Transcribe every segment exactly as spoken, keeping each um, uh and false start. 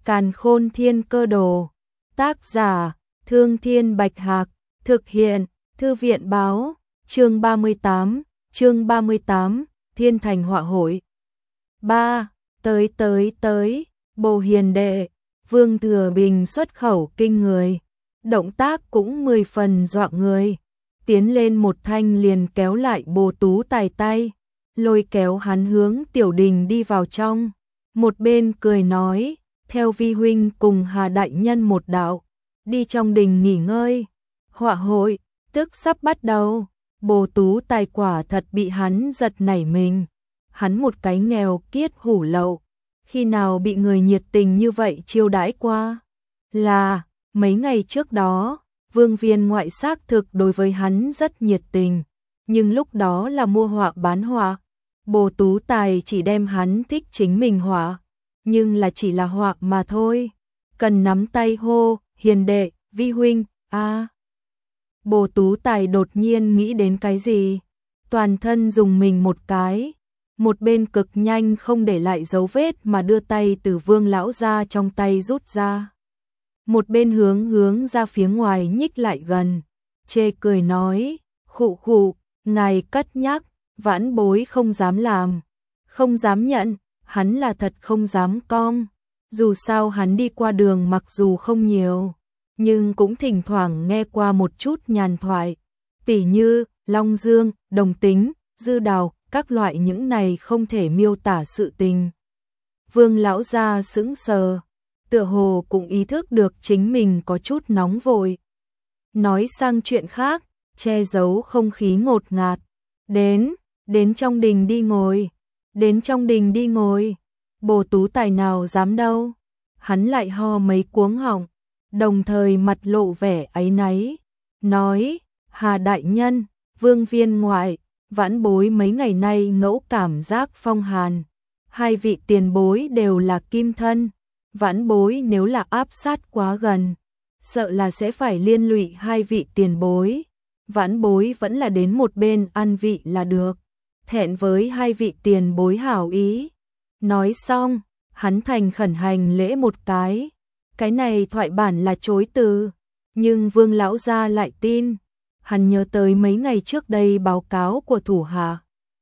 Càn Khôn Thiên Cơ Đồ. Tác giả: Thương Thiên Bạch Hạc. Thực hiện: Thư viện Báo. Chương ba mươi tám, chương ba mươi tám, Thiên Thành Họa Hội. ba. Tới tới tới, Bồ Hiền Đệ. Vương Thừa Bình xuất khẩu kinh người, động tác cũng mười phần dọa người. Tiến lên một thanh liền kéo lại Bồ Tú Tài tay, lôi kéo hắn hướng tiểu đình đi vào trong. Một bên cười nói, theo vi huynh cùng Hà đại nhân một đạo, đi trong đình nghỉ ngơi. Họa hội tức sắp bắt đầu. Bồ Tú Tài quả thật bị hắn giật nảy mình. Hắn một cái nghèo kiết hủ lậu, khi nào bị người nhiệt tình như vậy chiêu đãi qua? Là, mấy ngày trước đó, Vương Viên ngoại xác thực đối với hắn rất nhiệt tình, nhưng lúc đó là mua họa bán họa. Bồ Tú Tài chỉ đem hắn thích chính mình họa, nhưng là chỉ là họa mà thôi. Cần nắm tay hô, Hiền đệ, vi huynh, a. À. Bồ Tú Tài đột nhiên nghĩ đến cái gì, toàn thân dùng mình một cái, một bên cực nhanh không để lại dấu vết mà đưa tay từ Vương lão gia trong tay rút ra. Một bên hướng hướng ra phía ngoài nhích lại gần, chê cười nói, khụ khụ, ngài cất nhắc, vãn bối không dám làm, không dám nhận, hắn là thật không dám cong. Dù sao hắn đi qua đường mặc dù không nhiều, nhưng cũng thỉnh thoảng nghe qua một chút nhàn thoại, tỉ như Long Dương, Đồng Tính, Dư Đào, các loại những này không thể miêu tả sự tình. Vương lão gia sững sờ, tựa hồ cũng ý thức được chính mình có chút nóng vội. Nói sang chuyện khác, che giấu không khí ngột ngạt. Đến, đến trong đình đi ngồi, đến trong đình đi ngồi. Bồ Tú Tài nào dám đâu. Hắn lại ho mấy cuống họng, đồng thời mặt lộ vẻ áy náy, nói, Hà đại nhân, Vương Viên ngoại, vãn bối mấy ngày nay ngẫu cảm giác phong hàn. Hai vị tiền bối đều là kim thân, vãn bối nếu là áp sát quá gần, sợ là sẽ phải liên lụy hai vị tiền bối. Vãn bối vẫn là đến một bên ăn vị là được, thẹn với hai vị tiền bối hảo ý. Nói xong, hắn thành khẩn hành lễ một cái. Cái này thoại bản là chối từ, nhưng Vương lão gia lại tin. Hắn nhớ tới mấy ngày trước đây báo cáo của thủ hạ,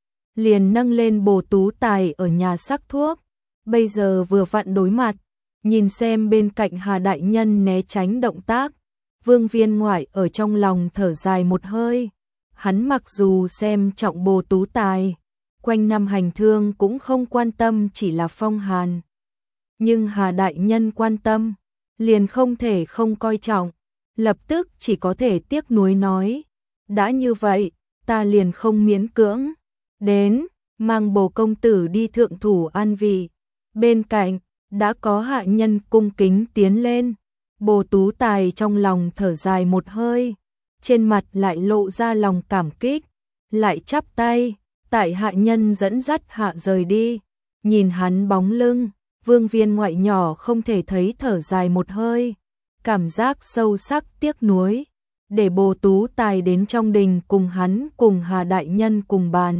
liền nâng lên Bồ Tú Tài ở nhà sắc thuốc. Bây giờ vừa vặn đối mặt, nhìn xem bên cạnh Hà đại nhân né tránh động tác, Vương Viên ngoại ở trong lòng thở dài một hơi. Hắn mặc dù xem trọng Bồ Tú Tài, quanh năm hành thương cũng không quan tâm chỉ là phong hàn, nhưng Hà đại nhân quan tâm, liền không thể không coi trọng. Lập tức chỉ có thể tiếc nuối nói, đã như vậy, ta liền không miễn cưỡng. Đến, mang Bồ công tử đi thượng thủ an vị. Bên cạnh, đã có hạ nhân cung kính tiến lên. Bồ Tú Tài trong lòng thở dài một hơi, trên mặt lại lộ ra lòng cảm kích, lại chắp tay, tại hạ nhân dẫn dắt hạ rời đi. Nhìn hắn bóng lưng, Vương Viên ngoại nhỏ không thể thấy thở dài một hơi, cảm giác sâu sắc tiếc nuối, để Bồ Tú Tài đến trong đình cùng hắn cùng Hà đại nhân cùng bàn.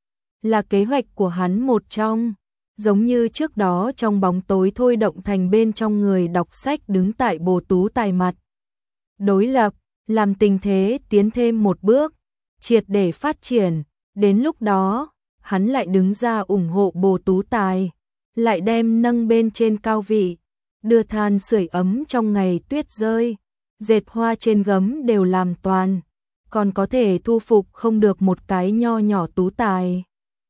Là kế hoạch của hắn một trong, giống như trước đó trong bóng tối thôi động thành bên trong người đọc sách đứng tại Bồ Tú Tài mặt. Đối lập, làm tình thế tiến thêm một bước, triệt để phát triển, đến lúc đó, hắn lại đứng ra ủng hộ Bồ Tú Tài, lại đem nâng bên trên cao vị, đưa than sưởi ấm trong ngày tuyết rơi, dệt hoa trên gấm đều làm toàn, còn có thể thu phục không được một cái nho nhỏ Tú Tài.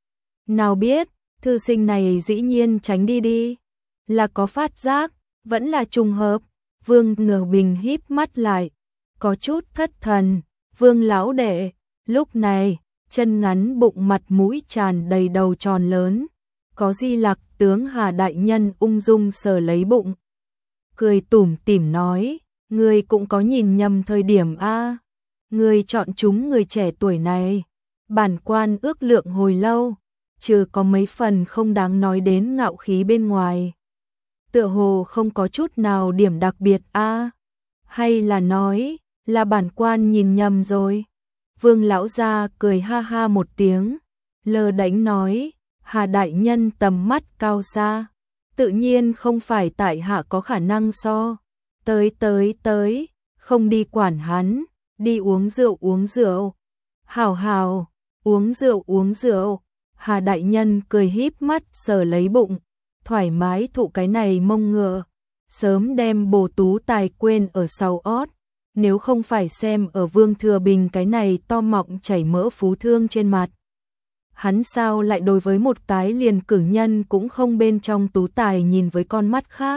Nào biết, thư sinh này dĩ nhiên tránh đi đi, là có phát giác, vẫn là trùng hợp. Vương Ngờ Bình híp mắt lại, có chút thất thần. Vương lão đệ, lúc này, chân ngắn bụng mặt mũi tràn đầy đầu tròn lớn, có Di Lặc tướng Hà đại nhân ung dung sờ lấy bụng, cười tủm tỉm nói, ngươi cũng có nhìn nhầm thời điểm a, ngươi chọn chúng người trẻ tuổi này, bản quan ước lượng hồi lâu, trừ có mấy phần không đáng nói đến ngạo khí bên ngoài, tựa hồ không có chút nào điểm đặc biệt a, hay là nói là bản quan nhìn nhầm rồi. Vương lão gia cười ha ha một tiếng, lơ đễnh nói, Hà đại nhân tầm mắt cao xa, tự nhiên không phải tại hạ có khả năng so. Tới tới tới, không đi quản hắn, đi uống rượu uống rượu. Hảo hảo, uống rượu uống rượu. Hà đại nhân cười híp mắt sờ lấy bụng, thoải mái thụ cái này mông ngựa, sớm đem Bồ Tú Tài quên ở sau ót, nếu không phải xem ở Vương Thừa Bình cái này to mọng chảy mỡ phú thương trên mặt. Hắn sao lại đối với một cái liền cử nhân cũng không bên trong Tú Tài nhìn với con mắt khác.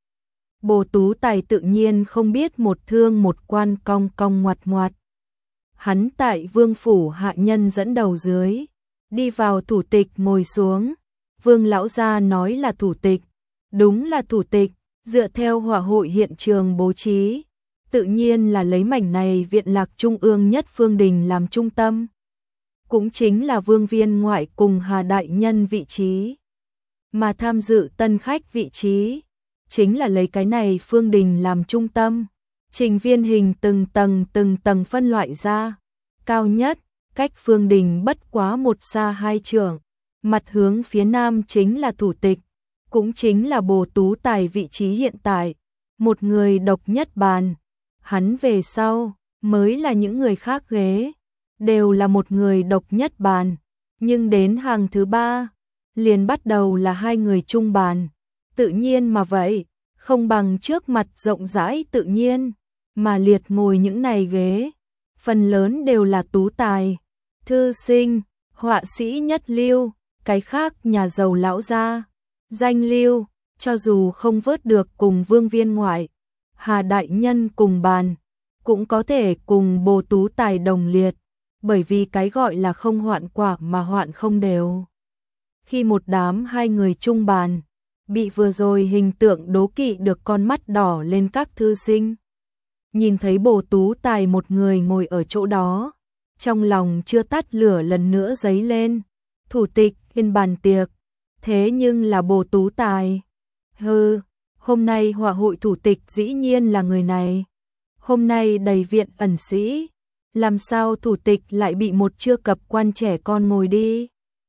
Bồ Tú Tài tự nhiên không biết một thương một quan cong cong ngoặt ngoặt. Hắn tại Vương phủ hạ nhân dẫn đầu dưới, đi vào thủ tịch ngồi xuống. Vương lão gia nói là thủ tịch, đúng là thủ tịch, dựa theo họa hội hiện trường bố trí, tự nhiên là lấy mảnh này viện lạc trung ương nhất Phương Đình làm trung tâm. Cũng chính là Vương viên ngoại cùng Hà đại nhân vị trí. Mà tham dự tân khách vị trí, chính là lấy cái này Phương Đình làm trung tâm. Trình viên hình từng tầng từng tầng phân loại ra. Cao nhất, cách Phương Đình bất quá một xa hai trượng. Mặt hướng phía nam chính là thủ tịch, cũng chính là Bồ Tú Tài vị trí hiện tại. Một người độc nhất bàn. Hắn về sau, mới là những người khác ghế. Đều là một người độc nhất bàn. Nhưng đến hàng thứ ba, liền bắt đầu là hai người chung bàn. Tự nhiên mà vậy, không bằng trước mặt rộng rãi tự nhiên, mà liệt ngồi những này ghế. Phần lớn đều là tú tài, thư sinh, họa sĩ nhất lưu, cái khác nhà giàu lão gia, danh lưu, cho dù không vớt được cùng Vương viên ngoại, Hà đại nhân cùng bàn, cũng có thể cùng Bồ Tú Tài đồng liệt, bởi vì cái gọi là không hoạn quả mà hoạn không đều. Khi một đám hai người chung bàn, bị vừa rồi hình tượng đố kỵ được con mắt đỏ lên các thư sinh. Nhìn thấy Bồ Tú Tài một người ngồi ở chỗ đó, trong lòng chưa tắt lửa lần nữa dấy lên. Thủ tịch yên bàn tiệc, thế nhưng là Bồ Tú Tài. Hừ, hôm nay họa hội thủ tịch dĩ nhiên là người này. Hôm nay đầy viện ẩn sĩ, làm sao thủ tịch lại bị một chưa cập quan trẻ con ngồi đi.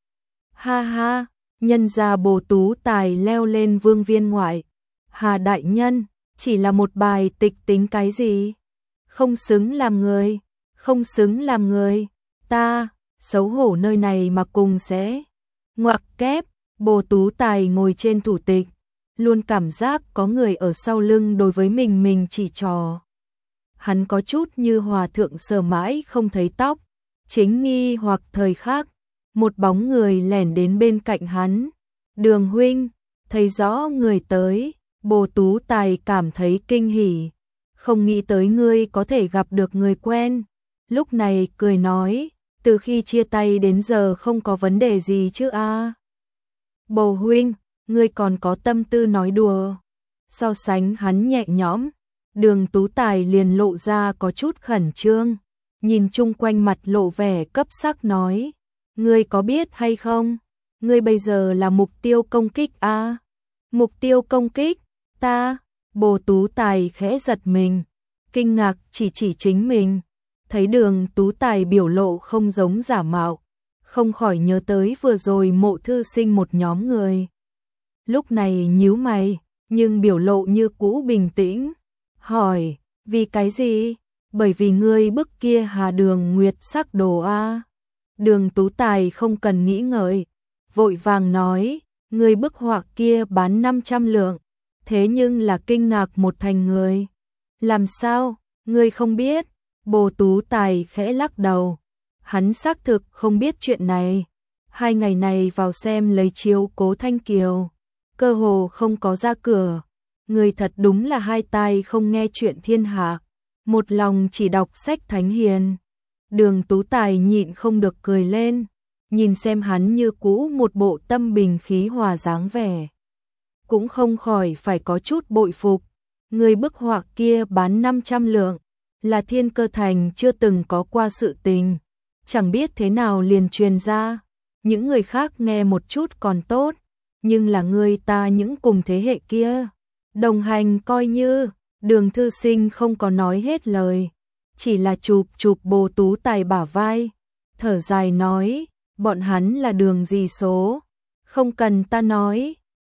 Ha ha, nhân ra Bồ Tú Tài leo lên Vương viên ngoại. Hà đại nhân, chỉ là một bài tịch tính cái gì? Không xứng làm người, không xứng làm người. Ta, xấu hổ nơi này mà cùng sẽ. Ngoặc kép, Bồ Tú Tài ngồi trên thủ tịch, luôn cảm giác có người ở sau lưng đối với mình mình chỉ trò. Hắn có chút như hòa thượng sờ mãi không thấy tóc, chính nghi hoặc thời khắc, một bóng người lẻn đến bên cạnh hắn. Đường huynh, thấy rõ người tới, Bồ Tú Tài cảm thấy kinh hỉ, không nghĩ tới ngươi có thể gặp được người quen. Lúc này cười nói, từ khi chia tay đến giờ không có vấn đề gì chứ a? À? Bồ huynh, ngươi còn có tâm tư nói đùa. So sánh hắn nhẹ nhõm, Đường Tú Tài liền lộ ra có chút khẩn trương, nhìn chung quanh mặt lộ vẻ cấp sắc nói, ngươi có biết hay không, ngươi bây giờ là mục tiêu công kích a? À? Mục tiêu công kích, ta? Bồ Tú Tài khẽ giật mình, kinh ngạc chỉ chỉ chính mình, thấy Đường Tú Tài biểu lộ không giống giả mạo, không khỏi nhớ tới vừa rồi Mộ thư sinh một nhóm người. Lúc này nhíu mày, nhưng biểu lộ như cũ bình tĩnh, hỏi, vì cái gì? Bởi vì ngươi bức kia Hà Đường Nguyệt sắc đồ a. Đường Tú Tài không cần nghĩ ngợi, vội vàng nói, ngươi bức họa kia bán năm trăm lượng, thế nhưng là kinh ngạc một thành người. Làm sao, ngươi không biết? Bồ Tú Tài khẽ lắc đầu, hắn xác thực không biết chuyện này. Hai ngày này vào xem lấy chiếu Cố Thanh Kiều, cơ hồ không có ra cửa. Người thật đúng là hai tai không nghe chuyện thiên hạ, một lòng chỉ đọc sách thánh hiền. Đường Tú Tài nhịn không được cười lên, nhìn xem hắn như cũ một bộ tâm bình khí hòa dáng vẻ, cũng không khỏi phải có chút bội phục. Người bức họa kia bán năm trăm lượng, là Thiên Cơ Thành chưa từng có qua sự tình, chẳng biết thế nào liền truyền ra. Những người khác nghe một chút còn tốt, nhưng là người ta những cùng thế hệ kia, đồng hành coi như. Đường thư sinh không có nói hết lời, chỉ là chụp chụp Bồ Tú Tài bả vai, thở dài nói, bọn hắn là đường gì số, không cần ta nói,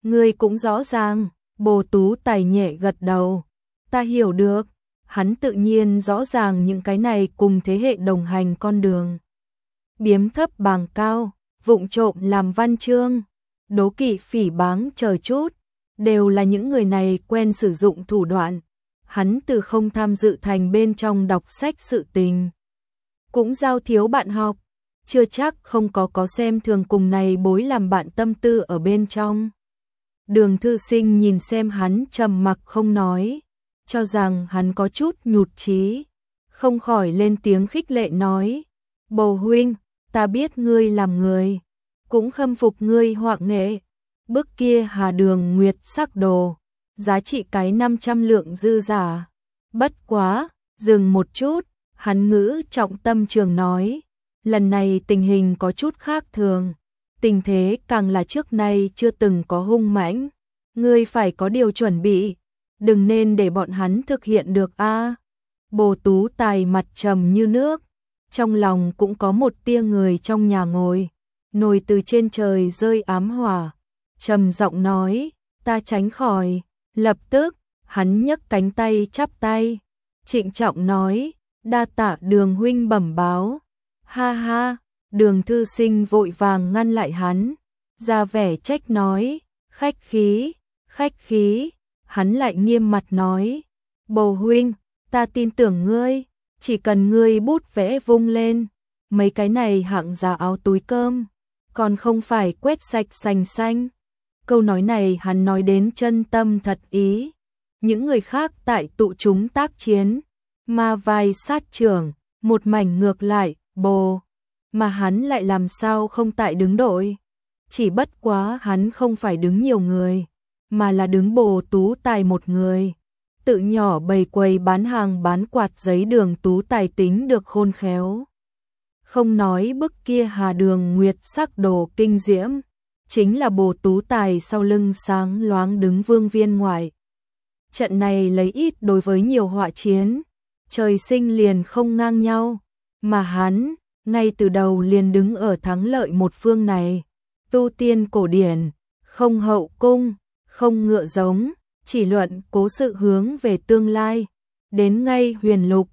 Ngươi cũng rõ ràng, Bồ Tú Tài nhẹ gật đầu. Ta hiểu được, hắn tự nhiên rõ ràng những cái này cùng thế hệ đồng hành con đường. Biếm thấp bàng cao, vụng trộm làm văn chương, đố kỵ phỉ báng chờ chút, đều là những người này quen sử dụng thủ đoạn. Hắn từ không tham dự thành bên trong đọc sách sự tình. Cũng giao thiếu bạn học, chưa chắc không có có xem thường cùng này bối làm bạn tâm tư ở bên trong. Đường Thư Sinh nhìn xem hắn trầm mặc không nói, cho rằng hắn có chút nhụt chí, không khỏi lên tiếng khích lệ nói, Bồ huynh, ta biết ngươi làm người, cũng khâm phục ngươi họa nghệ, bức kia Hà Đường Nguyệt sắc đồ, giá trị cái năm trăm lượng dư giả. Bất quá, dừng một chút, hắn ngữ trọng tâm trường nói, lần này tình hình có chút khác thường, tình thế càng là trước nay chưa từng có hung mãnh, ngươi phải có điều chuẩn bị, đừng nên để bọn hắn thực hiện được a. Bồ Tú Tài mặt trầm như nước, trong lòng cũng có một tia người trong nhà ngồi, nồi từ trên trời rơi ám hỏa, trầm giọng nói, ta tránh khỏi. Lập tức, hắn nhấc cánh tay chắp tay, trịnh trọng nói, đa tạ Đường huynh bẩm báo. Ha ha, Đường Thư Sinh vội vàng ngăn lại hắn, ra vẻ trách nói, khách khí, khách khí. Hắn lại nghiêm mặt nói, Bồ huynh, ta tin tưởng ngươi, chỉ cần ngươi bút vẽ vung lên, mấy cái này hạng giá áo túi cơm, còn không phải quét sạch sành xanh. Câu nói này hắn nói đến chân tâm thật ý. Những người khác tại tụ chúng tác chiến, ma vai sát trưởng, một mảnh ngược lại, bồ. Mà hắn lại làm sao không tại đứng đội. Chỉ bất quá hắn không phải đứng nhiều người, mà là đứng Bồ Tú Tài một người. Tự nhỏ bày quầy bán hàng bán quạt giấy Đường Tú Tài tính được khôn khéo. Không nói bức kia Hà Đường Nguyệt sắc đồ kinh diễm, chính là Bồ Tú Tài sau lưng sáng loáng đứng vương viên ngoại. Trận này lấy ít đối với nhiều họa chiến, trời sinh liền không ngang nhau, mà hắn, ngay từ đầu liền đứng ở thắng lợi một phương này. Tu tiên cổ điển, không hậu cung, không ngựa giống, chỉ luận cố sự hướng về tương lai. Đến ngay huyền lục,